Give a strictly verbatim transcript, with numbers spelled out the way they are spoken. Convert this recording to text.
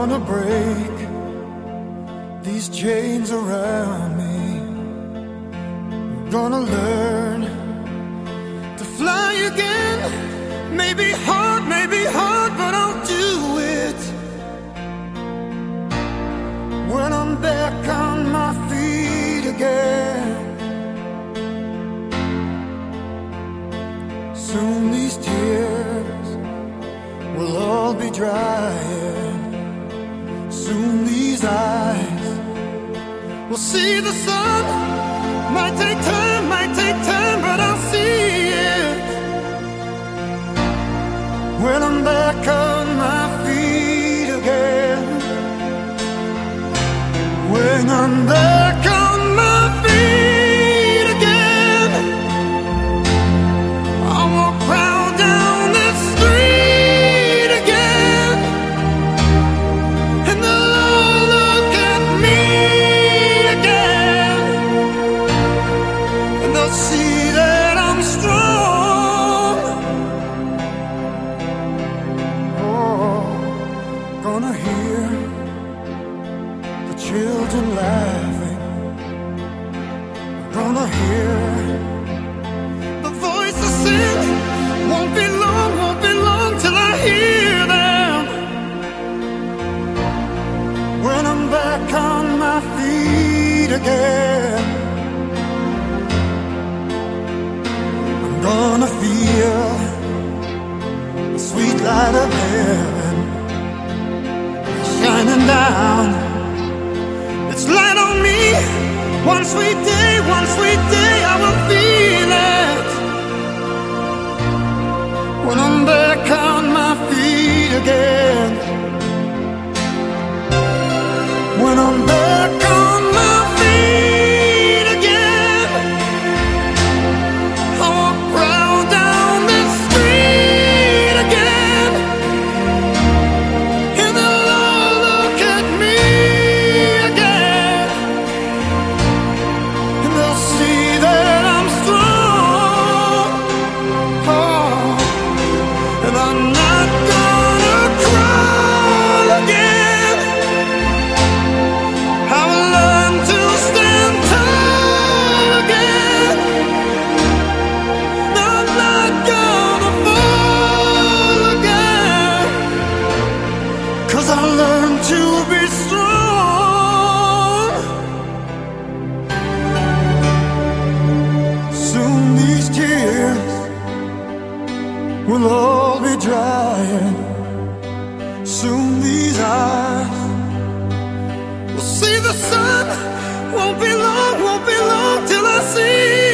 gonna break these chains around me. I'm gonna learn to fly again. Maybe hard, maybe hard, but I'll do it. When I'm back on my feet again. Soon these tears will all be drying. Soon these eyes will see the sun. Might take time, might take time, but I'll see it. When I'm back on my feet again. When I'm back on my feet again, I'll walk proud down this street again, and they'll all look at me again, and they'll see that I'm strong. Oh, gonna hear the children laughing. I'm gonna hear the voices sing. Won't be long, won't be long till I hear them. When I'm back on my feet again, I'm gonna feel the sweet light of heaven shining down. It's light on me. One sweet day, one sweet day, I will feel it. When I'm back on my feet again. When I'm back on my feet again, I walk proud down this street again, and they'll all look at me again, and they'll see that I'm strong. Oh, and I'm not gonna cry again. I will learn to stand tall again. I'm not gonna fall again, 'cause I learned to be strong. Soon these tears will all be drying. Soon these eyes will see the sun. Won't be long, won't be long till I see